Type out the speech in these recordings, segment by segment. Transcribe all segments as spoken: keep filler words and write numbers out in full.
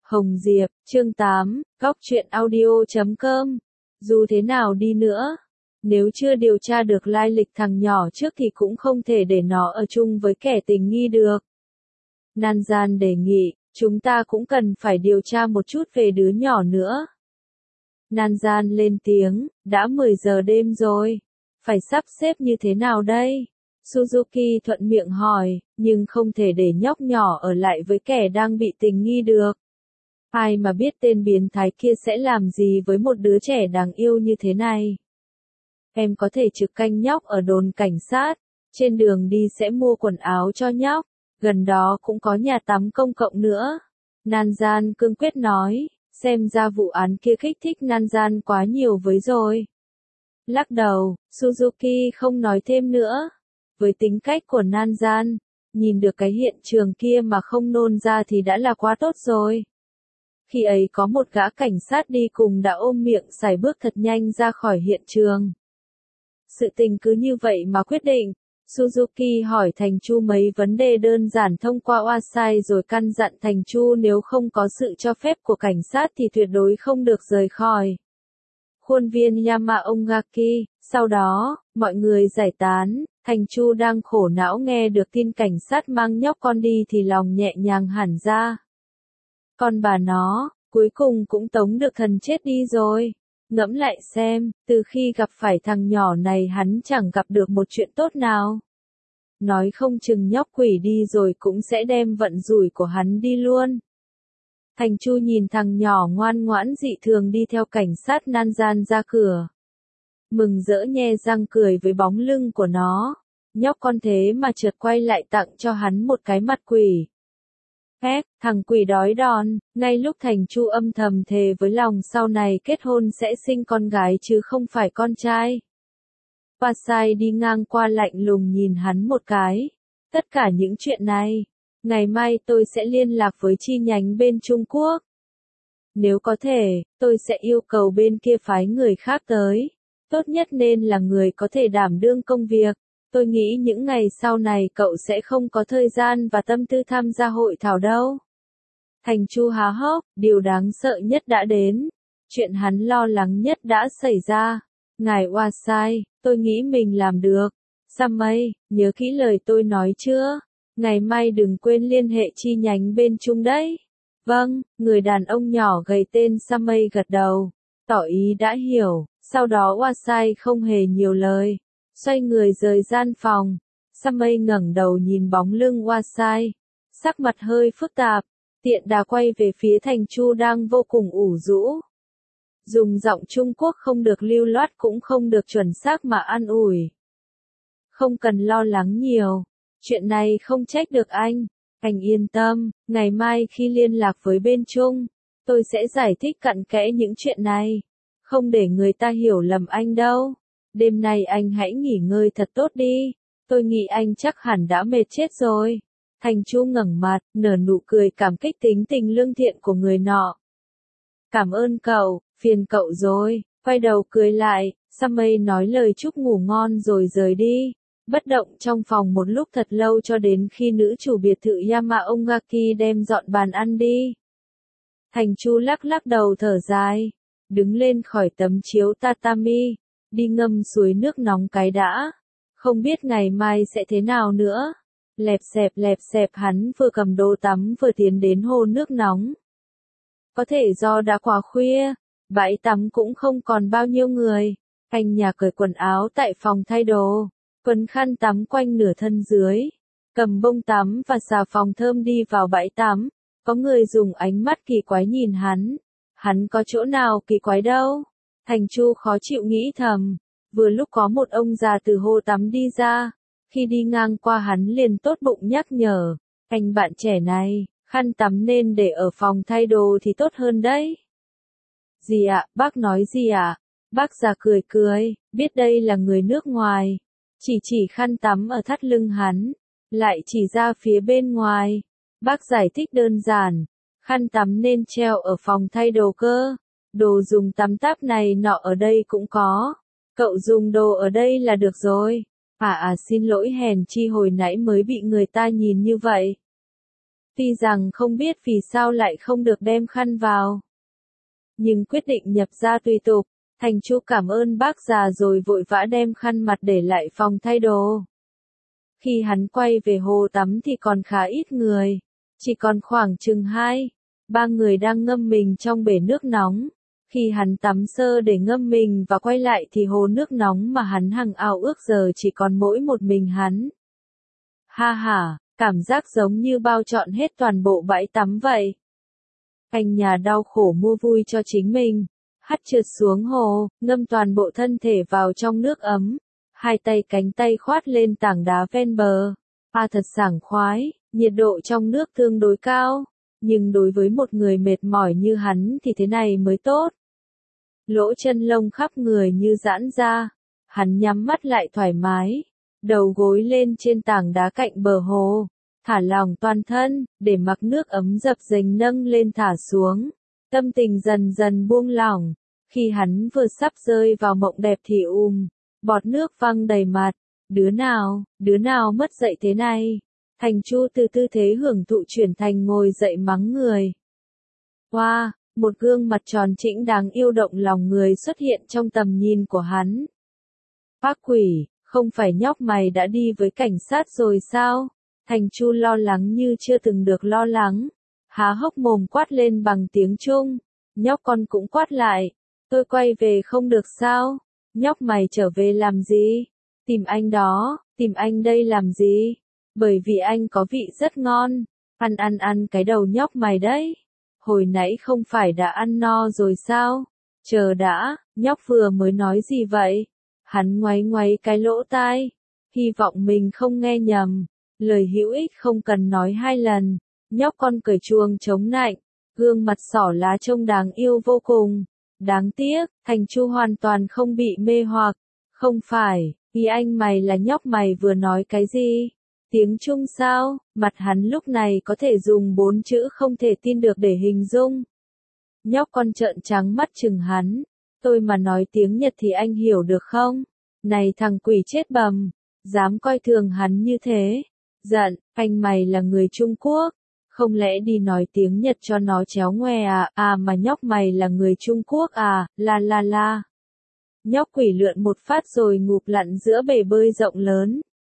Hồng Diệp, chương tám, góc truyện audio chấm com. Dù thế nào đi nữa, nếu chưa điều tra được lai lịch thằng nhỏ trước thì cũng không thể để nó ở chung với kẻ tình nghi được. Nan Gian đề nghị, chúng ta cũng cần phải điều tra một chút về đứa nhỏ nữa. Nan Gian lên tiếng, đã mười giờ đêm rồi, phải sắp xếp như thế nào đây? Suzuki thuận miệng hỏi, nhưng không thể để nhóc nhỏ ở lại với kẻ đang bị tình nghi được. Ai mà biết tên biến thái kia sẽ làm gì với một đứa trẻ đáng yêu như thế này. Em có thể trực canh nhóc ở đồn cảnh sát, trên đường đi sẽ mua quần áo cho nhóc, gần đó cũng có nhà tắm công cộng nữa. Nan Gian cương quyết nói, xem ra vụ án kia kích thích Nan Gian quá nhiều với rồi. Lắc đầu, Suzuki không nói thêm nữa. Với tính cách của Nan Gian, nhìn được cái hiện trường kia mà không nôn ra thì đã là quá tốt rồi. Khi ấy có một gã cảnh sát đi cùng đã ôm miệng sải bước thật nhanh ra khỏi hiện trường. Sự tình cứ như vậy mà quyết định. Suzuki hỏi Thành Chu mấy vấn đề đơn giản thông qua Wasai rồi căn dặn Thành Chu nếu không có sự cho phép của cảnh sát thì tuyệt đối không được rời khỏi khuôn viên Yamaongaki. Sau đó, mọi người giải tán. Thành Chu đang khổ não nghe được tin cảnh sát mang nhóc con đi thì lòng nhẹ nhàng hẳn ra. Con bà nó, cuối cùng cũng tống được thần chết đi rồi. Ngẫm lại xem, từ khi gặp phải thằng nhỏ này hắn chẳng gặp được một chuyện tốt nào. Nói không chừng nhóc quỷ đi rồi cũng sẽ đem vận rủi của hắn đi luôn. Thành Chu nhìn thằng nhỏ ngoan ngoãn dị thường đi theo cảnh sát Nan Gian ra cửa. Mừng rỡ nhe răng cười với bóng lưng của nó. Nhóc con thế mà chợt quay lại tặng cho hắn một cái mặt quỷ. Hét, thằng quỷ đói đòn, ngay lúc Thành Chu âm thầm thề với lòng sau này kết hôn sẽ sinh con gái chứ không phải con trai. Wasai đi ngang qua lạnh lùng nhìn hắn một cái. Tất cả những chuyện này, ngày mai tôi sẽ liên lạc với chi nhánh bên Trung Quốc. Nếu có thể, tôi sẽ yêu cầu bên kia phái người khác tới. Tốt nhất nên là người có thể đảm đương công việc. Tôi nghĩ những ngày sau này cậu sẽ không có thời gian và tâm tư tham gia hội thảo đâu. Thành Chu há hốc, điều đáng sợ nhất đã đến. Chuyện hắn lo lắng nhất đã xảy ra. Ngài Wasai, tôi nghĩ mình làm được. Samay, nhớ kỹ lời tôi nói chưa? Ngày mai đừng quên liên hệ chi nhánh bên Trung đấy. Vâng, người đàn ông nhỏ gầy tên Samay gật đầu, tỏ ý đã hiểu. Sau đó Wasai không hề nhiều lời. Xoay người rời gian phòng. Samay ngẩng đầu nhìn bóng lưng Wasai. Sắc mặt hơi phức tạp. Tiện đà quay về phía Thành Chu đang vô cùng ủ rũ. Dùng giọng Trung Quốc không được lưu loát cũng không được chuẩn xác mà an ủi. Không cần lo lắng nhiều. Chuyện này không trách được anh. Anh yên tâm, ngày mai khi liên lạc với bên Trung, tôi sẽ giải thích cặn kẽ những chuyện này. Không để người ta hiểu lầm anh đâu. Đêm nay anh hãy nghỉ ngơi thật tốt đi. Tôi nghĩ anh chắc hẳn đã mệt chết rồi. Thành Chu ngẩng mặt, nở nụ cười cảm kích tính tình lương thiện của người nọ. Cảm ơn cậu, phiền cậu rồi. Quay đầu cười lại, Samay nói lời chúc ngủ ngon rồi rời đi. Bất động trong phòng một lúc thật lâu cho đến khi nữ chủ biệt thự Yamaongaki đem dọn bàn ăn đi. Thành Chu lắc lắc đầu thở dài. Đứng lên khỏi tấm chiếu tatami. Đi ngâm suối nước nóng cái đã. Không biết ngày mai sẽ thế nào nữa. Lẹp xẹp lẹp xẹp hắn vừa cầm đồ tắm vừa tiến đến hồ nước nóng. Có thể do đã quá khuya, bãi tắm cũng không còn bao nhiêu người. Anh nhà cởi quần áo tại phòng thay đồ, quấn khăn tắm quanh nửa thân dưới, cầm bông tắm và xà phòng thơm đi vào bãi tắm. Có người dùng ánh mắt kỳ quái nhìn hắn. Hắn có chỗ nào kỳ quái đâu. Thành Chu khó chịu nghĩ thầm. Vừa lúc có một ông già từ hồ tắm đi ra. Khi đi ngang qua hắn liền tốt bụng nhắc nhở. Anh bạn trẻ này, khăn tắm nên để ở phòng thay đồ thì tốt hơn đấy. Gì ạ, bác nói gì ạ? Bác già cười cười, biết đây là người nước ngoài. Chỉ chỉ khăn tắm ở thắt lưng hắn. Lại chỉ ra phía bên ngoài. Bác giải thích đơn giản. Khăn tắm nên treo ở phòng thay đồ cơ. Đồ dùng tắm táp này nọ ở đây cũng có. Cậu dùng đồ ở đây là được rồi. À à xin lỗi hèn chi hồi nãy mới bị người ta nhìn như vậy. Tuy rằng không biết vì sao lại không được đem khăn vào. Nhưng quyết định nhập gia tùy tục, Thành Chu cảm ơn bác già rồi vội vã đem khăn mặt để lại phòng thay đồ. Khi hắn quay về hồ tắm thì còn khá ít người, chỉ còn khoảng chừng hai, ba người đang ngâm mình trong bể nước nóng. Khi hắn tắm sơ để ngâm mình và quay lại thì hồ nước nóng mà hắn hằng ao ước giờ chỉ còn mỗi một mình hắn. Ha ha, cảm giác giống như bao trọn hết toàn bộ bãi tắm vậy. Anh nhà đau khổ mua vui cho chính mình, hắt trượt xuống hồ, ngâm toàn bộ thân thể vào trong nước ấm, hai tay cánh tay khoát lên tảng đá ven bờ. À thật sảng khoái, nhiệt độ trong nước tương đối cao, nhưng đối với một người mệt mỏi như hắn thì thế này mới tốt. Lỗ chân lông khắp người như giãn ra, hắn nhắm mắt lại thoải mái, đầu gối lên trên tảng đá cạnh bờ hồ, thả lỏng toàn thân, để mặc nước ấm dập dềnh nâng lên thả xuống. Tâm tình dần dần buông lỏng, khi hắn vừa sắp rơi vào mộng đẹp thì ùm, bọt nước văng đầy mặt. Đứa nào, đứa nào mất dậy thế này? Thành Chu từ tư thế hưởng thụ chuyển thành ngồi dậy mắng người. Wow, một gương mặt tròn trĩnh đáng yêu động lòng người xuất hiện trong tầm nhìn của hắn. Ác quỷ, không phải nhóc mày đã đi với cảnh sát rồi sao? Thành Chu lo lắng như chưa từng được lo lắng, há hốc mồm quát lên bằng tiếng Trung. Nhóc con cũng quát lại, tôi quay về không được sao? Nhóc mày trở về làm gì? Tìm anh đó, tìm anh đây làm gì? Bởi vì anh có vị rất ngon, ăn ăn ăn cái đầu nhóc mày đấy. Hồi nãy không phải đã ăn no rồi sao? Chờ đã, nhóc vừa mới nói gì vậy? Hắn ngoáy ngoáy cái lỗ tai, hy vọng mình không nghe nhầm. Lời hữu ích không cần nói hai lần. Nhóc con cởi chuồng chống nạnh, gương mặt xỏ lá trông đáng yêu vô cùng. Đáng tiếc, Thành Chu hoàn toàn không bị mê hoặc. Không phải, ý anh mày là nhóc mày vừa nói cái gì? Tiếng Trung sao? Mặt hắn lúc này có thể dùng bốn chữ không thể tin được để hình dung. Nhóc con trợn trắng mắt chừng hắn. Tôi mà nói tiếng Nhật thì anh hiểu được không? Này thằng quỷ chết bầm, dám coi thường hắn như thế. Giận, anh mày là người Trung Quốc, không lẽ đi nói tiếng Nhật cho nó chéo ngoe à? À mà nhóc mày là người Trung Quốc à? La la la. Nhóc quỷ lượn một phát rồi ngụp lặn giữa bể bơi rộng lớn.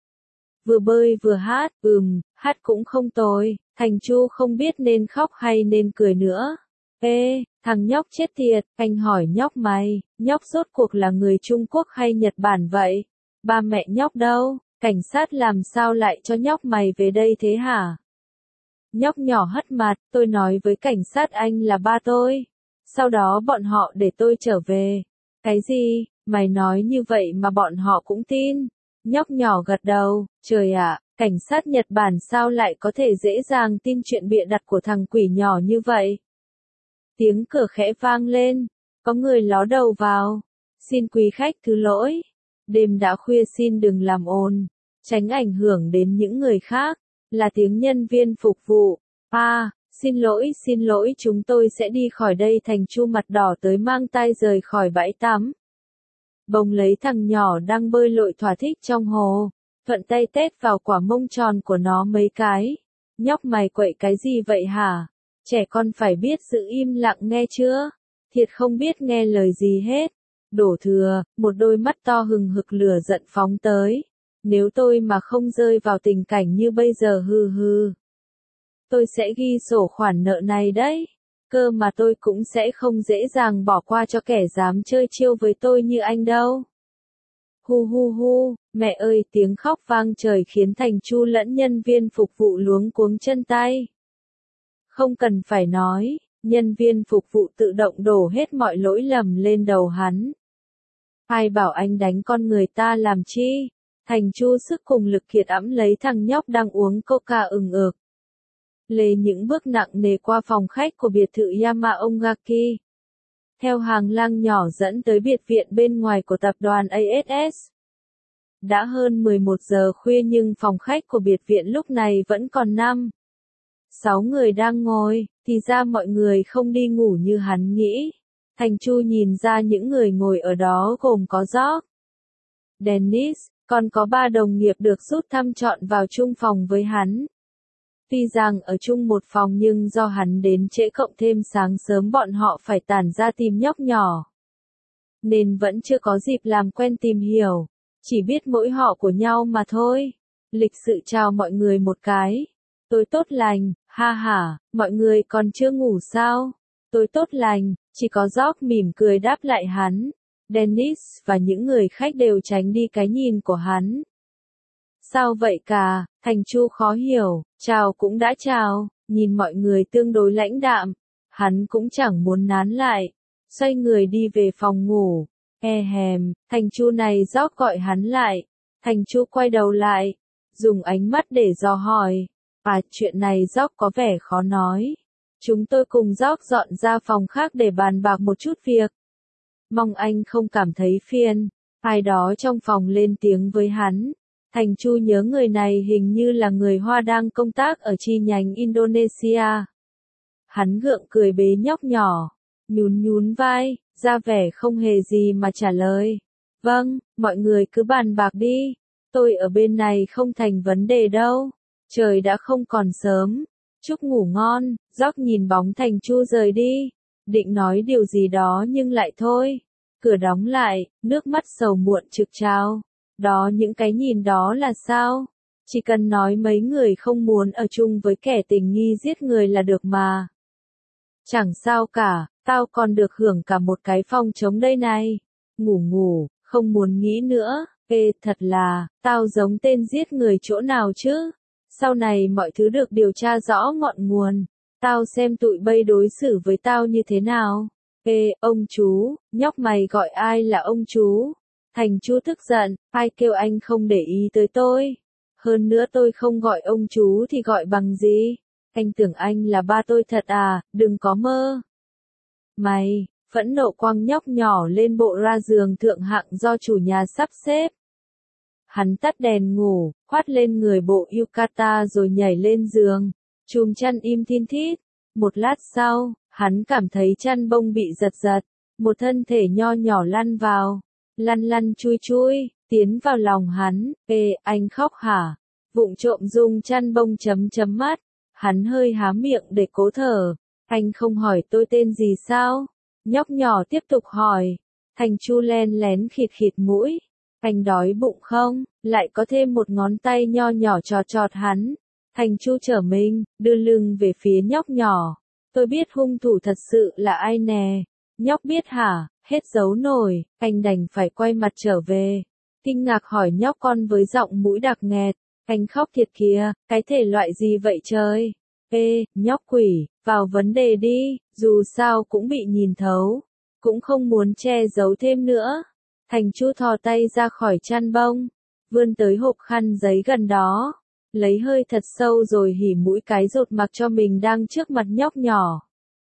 Vừa bơi vừa hát, ừm, hát cũng không tồi. Thành Chu không biết nên khóc hay nên cười nữa. Ê, thằng nhóc chết tiệt, anh hỏi nhóc mày, nhóc rốt cuộc là người Trung Quốc hay Nhật Bản vậy? Ba mẹ nhóc đâu? Cảnh sát làm sao lại cho nhóc mày về đây thế hả? Nhóc nhỏ hất mặt, tôi nói với cảnh sát anh là ba tôi. Sau đó bọn họ để tôi trở về. Cái gì? Mày nói như vậy mà bọn họ cũng tin. Nhóc nhỏ gật đầu, trời ạ, cảnh sát Nhật Bản sao lại có thể dễ dàng tin chuyện bịa đặt của thằng quỷ nhỏ như vậy? Tiếng cửa khẽ vang lên, có người ló đầu vào. Xin quý khách thứ lỗi. Đêm đã khuya xin đừng làm ồn, tránh ảnh hưởng đến những người khác, là tiếng nhân viên phục vụ. À, xin lỗi xin lỗi chúng tôi sẽ đi khỏi đây. Thành Chu mặt đỏ tới mang tai rời khỏi bãi tắm. Bồng lấy thằng nhỏ đang bơi lội thỏa thích trong hồ, thuận tay tét vào quả mông tròn của nó mấy cái. Nhóc mày quậy cái gì vậy hả? Trẻ con phải biết giữ im lặng nghe chưa? Thiệt không biết nghe lời gì hết. Đổ thừa, một đôi mắt to hừng hực lửa giận phóng tới. Nếu tôi mà không rơi vào tình cảnh như bây giờ hừ hừ. Tôi sẽ ghi sổ khoản nợ này đấy. Cơ mà tôi cũng sẽ không dễ dàng bỏ qua cho kẻ dám chơi chiêu với tôi như anh đâu. Hu hu hu, mẹ ơi tiếng khóc vang trời khiến Thành Chu lẫn nhân viên phục vụ luống cuống chân tay. Không cần phải nói, nhân viên phục vụ tự động đổ hết mọi lỗi lầm lên đầu hắn. Ai bảo anh đánh con người ta làm chi? Thành Chu sức cùng lực kiệt ẵm lấy thằng nhóc đang uống coca ừng ực. Lê những bước nặng nề qua phòng khách của biệt thự Yamaongaki. Theo hàng lang nhỏ dẫn tới biệt viện bên ngoài của tập đoàn a ét ét. Đã hơn mười một giờ khuya nhưng phòng khách của biệt viện lúc này vẫn còn năm. Sáu người đang ngồi, thì ra mọi người không đi ngủ như hắn nghĩ. Thành Chu nhìn ra những người ngồi ở đó gồm có George, Dennis, còn có ba đồng nghiệp được rút thăm chọn vào chung phòng với hắn. Tuy rằng ở chung một phòng nhưng do hắn đến trễ cộng thêm sáng sớm bọn họ phải tản ra tìm nhóc nhỏ. Nên vẫn chưa có dịp làm quen tìm hiểu, chỉ biết mỗi họ của nhau mà thôi. Lịch sự chào mọi người một cái. Tôi tốt lành, ha ha, mọi người còn chưa ngủ sao? Tôi tốt lành, chỉ có George mỉm cười đáp lại hắn. Dennis và những người khách đều tránh đi cái nhìn của hắn. Sao vậy cả? Thành Chu khó hiểu, chào cũng đã chào, nhìn mọi người tương đối lãnh đạm. Hắn cũng chẳng muốn nán lại, xoay người đi về phòng ngủ. E hèm, Thành Chu này George gọi hắn lại. Thành Chu quay đầu lại, dùng ánh mắt để dò hỏi. À, chuyện này George có vẻ khó nói. Chúng tôi cùng George dọn ra phòng khác để bàn bạc một chút việc. Mong anh không cảm thấy phiền. Ai đó trong phòng lên tiếng với hắn. Thành Chu nhớ người này hình như là người Hoa đang công tác ở chi nhánh Indonesia. Hắn gượng cười bế nhóc nhỏ, nhún nhún vai, ra vẻ không hề gì mà trả lời. Vâng, mọi người cứ bàn bạc đi. Tôi ở bên này không thành vấn đề đâu. Trời đã không còn sớm. Chúc ngủ ngon. George nhìn bóng Thành Chu rời đi. Định nói điều gì đó nhưng lại thôi. Cửa đóng lại, nước mắt sầu muộn trực trào. Đó những cái nhìn đó là sao? Chỉ cần nói mấy người không muốn ở chung với kẻ tình nghi giết người là được mà. Chẳng sao cả, tao còn được hưởng cả một cái phòng trống đây này. Ngủ ngủ, không muốn nghĩ nữa. Ê, thật là, tao giống tên giết người chỗ nào chứ? Sau này mọi thứ được điều tra rõ ngọn nguồn. Tao xem tụi bây đối xử với tao như thế nào. Ê, ông chú, nhóc mày gọi ai là ông chú? Thành Chu tức giận, ai kêu anh không để ý tới tôi? Hơn nữa tôi không gọi ông chú thì gọi bằng gì? Anh tưởng anh là ba tôi thật à, đừng có mơ. Mày, phẫn nộ quăng nhóc nhỏ lên bộ ra giường thượng hạng do chủ nhà sắp xếp. Hắn tắt đèn ngủ, khoát lên người bộ yukata rồi nhảy lên giường, chùm chăn im thin thít. Một lát sau, hắn cảm thấy chăn bông bị giật giật, một thân thể nho nhỏ lăn vào, lăn lăn chui chui, tiến vào lòng hắn. Ê, anh khóc hả? Vụng trộm dùng chăn bông chấm chấm mắt, hắn hơi há miệng để cố thở. Anh không hỏi tôi tên gì sao? Nhóc nhỏ tiếp tục hỏi. Thành Chu len lén khịt khịt mũi. Anh đói bụng không? Lại có thêm một ngón tay nho nhỏ trọt trọt hắn. Thành Chu trở mình, đưa lưng về phía nhóc nhỏ. Tôi biết hung thủ thật sự là ai nè. Nhóc biết hả? Hết giấu nổi, anh đành phải quay mặt trở về. Kinh ngạc hỏi nhóc con với giọng mũi đặc nghẹt. Anh khóc thiệt kìa, cái thể loại gì vậy trời? Ê, nhóc quỷ, vào vấn đề đi, dù sao cũng bị nhìn thấu. Cũng không muốn che giấu thêm nữa. Thành Chu thò tay ra khỏi chăn bông, vươn tới hộp khăn giấy gần đó, lấy hơi thật sâu rồi hỉ mũi cái rột mặc cho mình đang trước mặt nhóc nhỏ.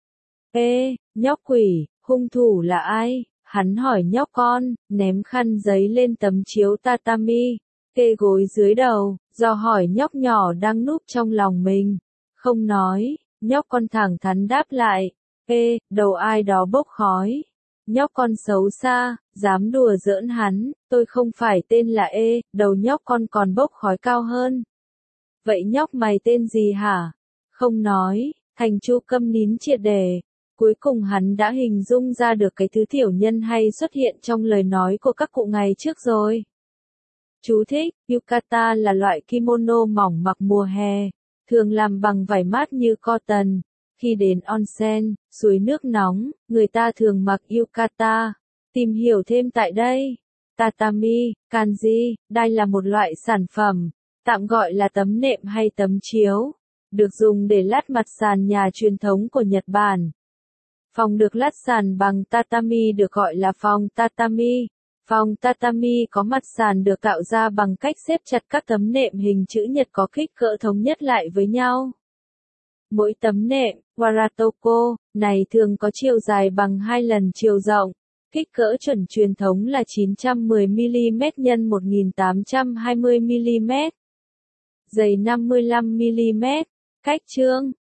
Ê, nhóc quỷ, hung thủ là ai? Hắn hỏi nhóc con, ném khăn giấy lên tấm chiếu tatami, kê gối dưới đầu, dò hỏi nhóc nhỏ đang núp trong lòng mình. Không nói, nhóc con thẳng thắn đáp lại. Ê, đầu ai đó bốc khói. Nhóc con xấu xa, dám đùa giỡn hắn, tôi không phải tên là Ê, đầu nhóc con còn bốc khói cao hơn. Vậy nhóc mày tên gì hả? Không nói, Thành Chu câm nín triệt để. Cuối cùng hắn đã hình dung ra được cái thứ tiểu nhân hay xuất hiện trong lời nói của các cụ ngày trước rồi. Chú thích, yukata là loại kimono mỏng mặc mùa hè, thường làm bằng vải mát như cotton. Khi đến onsen, suối nước nóng, người ta thường mặc yukata. Tìm hiểu thêm tại đây. Tatami, kanji, đây là một loại sản phẩm, tạm gọi là tấm nệm hay tấm chiếu, được dùng để lát mặt sàn nhà truyền thống của Nhật Bản. Phòng được lát sàn bằng tatami được gọi là phòng tatami. Phòng tatami có mặt sàn được tạo ra bằng cách xếp chặt các tấm nệm hình chữ nhật có kích cỡ thống nhất lại với nhau. Mỗi tấm nệm, waratoko, này thường có chiều dài bằng hai lần chiều rộng. Kích cỡ chuẩn truyền thống là chín trăm mười mi-li-mét nhân một nghìn tám trăm hai mươi mi-li-mét. Dày năm mươi lăm mi-li-mét. Cách chương